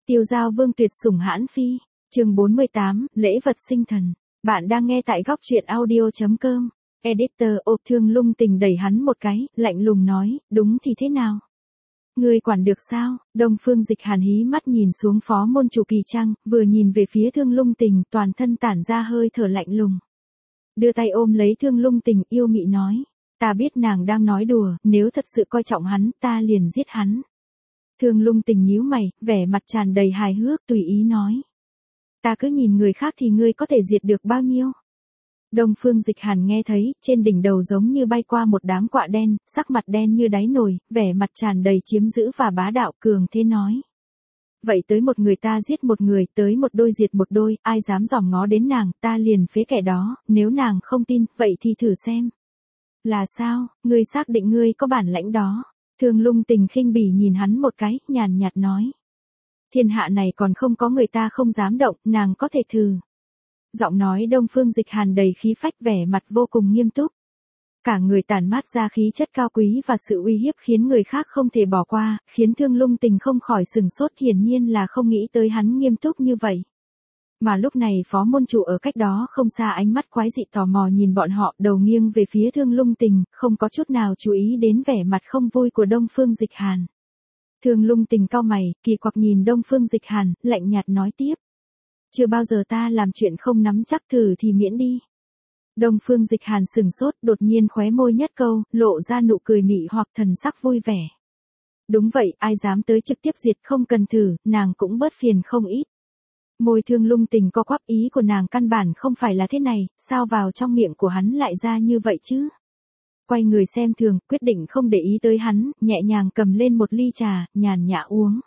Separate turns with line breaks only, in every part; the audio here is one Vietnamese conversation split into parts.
Tiêu giao vương tuyệt sủng hãn phi. Chương 48, lễ vật sinh thần. Bạn đang nghe tại góc truyện audio.com. Editor ộp Thương Lung Tình đẩy hắn một cái, lạnh lùng nói, đúng thì thế nào? Ngươi quản được sao? Đông Phương Dịch Hàn hí mắt nhìn xuống phó môn chủ Kỳ Trăng, vừa nhìn về phía Thương Lung Tình, toàn thân tản ra hơi thở lạnh lùng. Đưa tay ôm lấy Thương Lung Tình, yêu mị nói, ta biết nàng đang nói đùa, nếu thật sự coi trọng hắn, ta liền giết hắn. Thương Lung Tình nhíu mày, vẻ mặt tràn đầy hài hước, tùy ý nói. Ta cứ nhìn người khác thì ngươi có thể diệt được bao nhiêu? Đông Phương Dịch Hàn nghe thấy, trên đỉnh đầu giống như bay qua một đám quạ đen, sắc mặt đen như đáy nồi, vẻ mặt tràn đầy chiếm giữ và bá đạo, cường thế nói. Vậy tới một người ta giết một người, tới một đôi diệt một đôi, ai dám dòm ngó đến nàng, ta liền phế kẻ đó, nếu nàng không tin, vậy thì thử xem. Là sao, ngươi xác định ngươi có bản lãnh đó? Thương Lung Tình khinh bỉ nhìn hắn một cái, nhàn nhạt nói. Thiên hạ này còn không có người ta không dám động, nàng có thể thử. Giọng nói Đông Phương Dịch Hàn đầy khí phách, vẻ mặt vô cùng nghiêm túc. Cả người tản mát ra khí chất cao quý và sự uy hiếp khiến người khác không thể bỏ qua, khiến Thương Lung Tình không khỏi sừng sốt, hiển nhiên là không nghĩ tới hắn nghiêm túc như vậy. Mà lúc này phó môn chủ ở cách đó không xa ánh mắt quái dị tò mò nhìn bọn họ, đầu nghiêng về phía Thương Lung Tình, không có chút nào chú ý đến vẻ mặt không vui của Đông Phương Dịch Hàn. Thương Lung Tình cau mày, kỳ quặc nhìn Đông Phương Dịch Hàn, lạnh nhạt nói tiếp. Chưa bao giờ ta làm chuyện không nắm chắc, thử thì miễn đi. Đông Phương Dịch Hàn sừng sốt, đột nhiên khóe môi nhất câu, lộ ra nụ cười mị hoặc thần sắc vui vẻ. Đúng vậy, ai dám tới trực tiếp diệt, không cần thử, nàng cũng bớt phiền không ít. Môi Thương Lung Tình co quắp, ý của nàng căn bản không phải là thế này, sao vào trong miệng của hắn lại ra như vậy chứ? Quay người xem thường, quyết định không để ý tới hắn, nhẹ nhàng cầm lên một ly trà, nhàn nhã uống.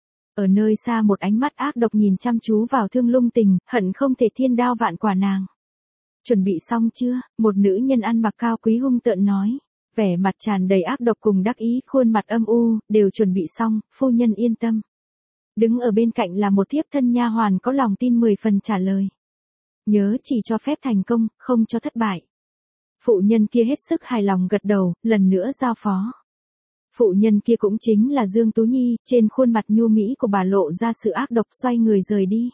Ở nơi xa một ánh mắt ác độc nhìn chăm chú vào Thương Lung Tình, hận không thể thiên đao vạn quả nàng. Chuẩn bị xong chưa? Một nữ nhân ăn mặc cao quý hung tợn nói. Vẻ mặt tràn đầy ác độc cùng đắc ý, khuôn mặt âm u, đều chuẩn bị xong, phu nhân yên tâm. Đứng ở bên cạnh là một thiếp thân nha hoàn có lòng tin 10 phần trả lời. Nhớ chỉ cho phép thành công, không cho thất bại. Phụ nhân kia hết sức hài lòng gật đầu, lần nữa giao phó. Phụ nhân kia cũng chính là Dương Tú Nhi, trên khuôn mặt nhu mỹ của bà lộ ra sự ác độc, xoay người rời đi.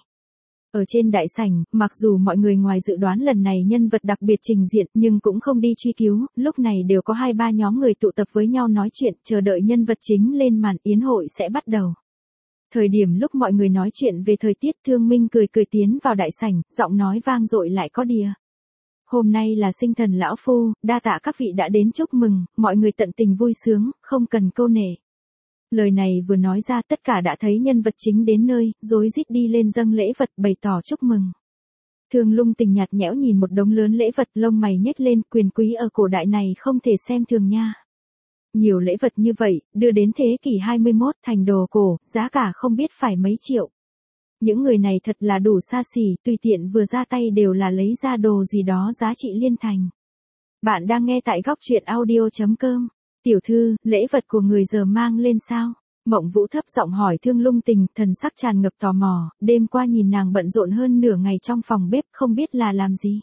Ở trên đại sảnh, mặc dù mọi người ngoài dự đoán lần này nhân vật đặc biệt trình diện nhưng cũng không đi truy cứu, lúc này đều có 2-3 nhóm người tụ tập với nhau nói chuyện, chờ đợi nhân vật chính lên màn, yến hội sẽ bắt đầu. Thời điểm lúc mọi người nói chuyện về thời tiết, Thương Minh cười cười tiến vào đại sảnh, giọng nói vang dội lại có đìa. Hôm nay là sinh thần lão phu, đa tạ các vị đã đến chúc mừng, mọi người tận tình vui sướng, không cần câu nể. Lời này vừa nói ra tất cả đã thấy nhân vật chính đến nơi, rối rít đi lên dâng lễ vật bày tỏ chúc mừng. Thương Lung Tình nhạt nhẽo nhìn một đống lớn lễ vật, lông mày nhếch lên, quyền quý ở cổ đại này không thể xem thường nha. Nhiều lễ vật như vậy, đưa đến thế kỷ 21 thành đồ cổ, giá cả không biết phải mấy triệu. Những người này thật là đủ xa xỉ, tùy tiện vừa ra tay đều là lấy ra đồ gì đó giá trị liên thành. Bạn đang nghe tại góc truyện audio.com. Tiểu thư, lễ vật của người giờ mang lên sao? Mộng Vũ thấp giọng hỏi Thương Lung Tình, thần sắc tràn ngập tò mò, đêm qua nhìn nàng bận rộn hơn nửa ngày trong phòng bếp, không biết là làm gì.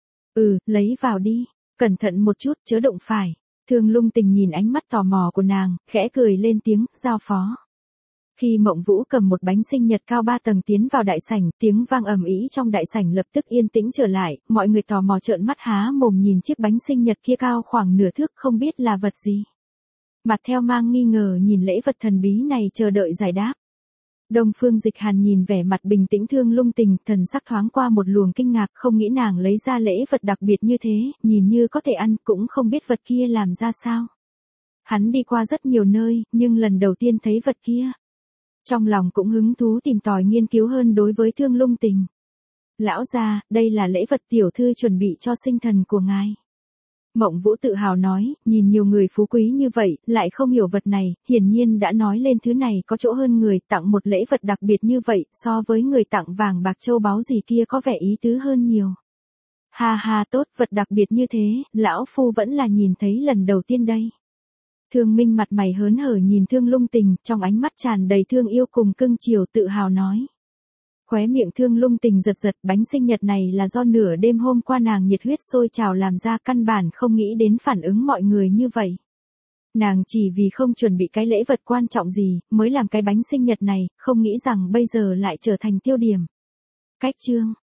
Lấy vào đi, cẩn thận một chút, chớ đụng phải. Thương Lung Tình nhìn ánh mắt tò mò của nàng, khẽ cười lên tiếng, giao phó. Khi Mộng Vũ cầm một bánh sinh nhật cao 3 tầng tiến vào đại sảnh, tiếng vang ầm ĩ trong đại sảnh lập tức yên tĩnh trở lại, mọi người tò mò trợn mắt há mồm nhìn chiếc bánh sinh nhật kia cao khoảng nửa thước, không biết là vật gì. Mặt theo mang nghi ngờ nhìn lễ vật thần bí này, chờ đợi giải đáp. Đông Phương Dịch Hàn nhìn vẻ mặt bình tĩnh Thương Lung Tình, thần sắc thoáng qua một luồng kinh ngạc, không nghĩ nàng lấy ra lễ vật đặc biệt như thế, nhìn như có thể ăn, cũng không biết vật kia làm ra sao. Hắn đi qua rất nhiều nơi, nhưng lần đầu tiên thấy vật kia. Trong lòng cũng hứng thú tìm tòi nghiên cứu hơn đối với Thương Lung Tình. Lão gia, đây là lễ vật tiểu thư chuẩn bị cho sinh thần của ngài. Mộng Vũ tự hào nói, nhìn nhiều người phú quý như vậy, lại không hiểu vật này, hiển nhiên đã nói lên thứ này có chỗ hơn người, tặng một lễ vật đặc biệt như vậy, so với người tặng vàng bạc châu báu gì kia có vẻ ý tứ hơn nhiều. Ha ha, tốt, vật đặc biệt như thế, lão phu vẫn là nhìn thấy lần đầu tiên đây. Thương Minh mặt mày hớn hở nhìn Thương Lung Tình, trong ánh mắt tràn đầy thương yêu cùng cưng chiều, tự hào nói. Khóe miệng Thương Lung Tình giật giật, bánh sinh nhật này là do nửa đêm hôm qua nàng nhiệt huyết sôi trào làm ra, căn bản không nghĩ đến phản ứng mọi người như vậy. Nàng chỉ vì không chuẩn bị cái lễ vật quan trọng gì, mới làm cái bánh sinh nhật này, không nghĩ rằng bây giờ lại trở thành tiêu điểm. Cách chương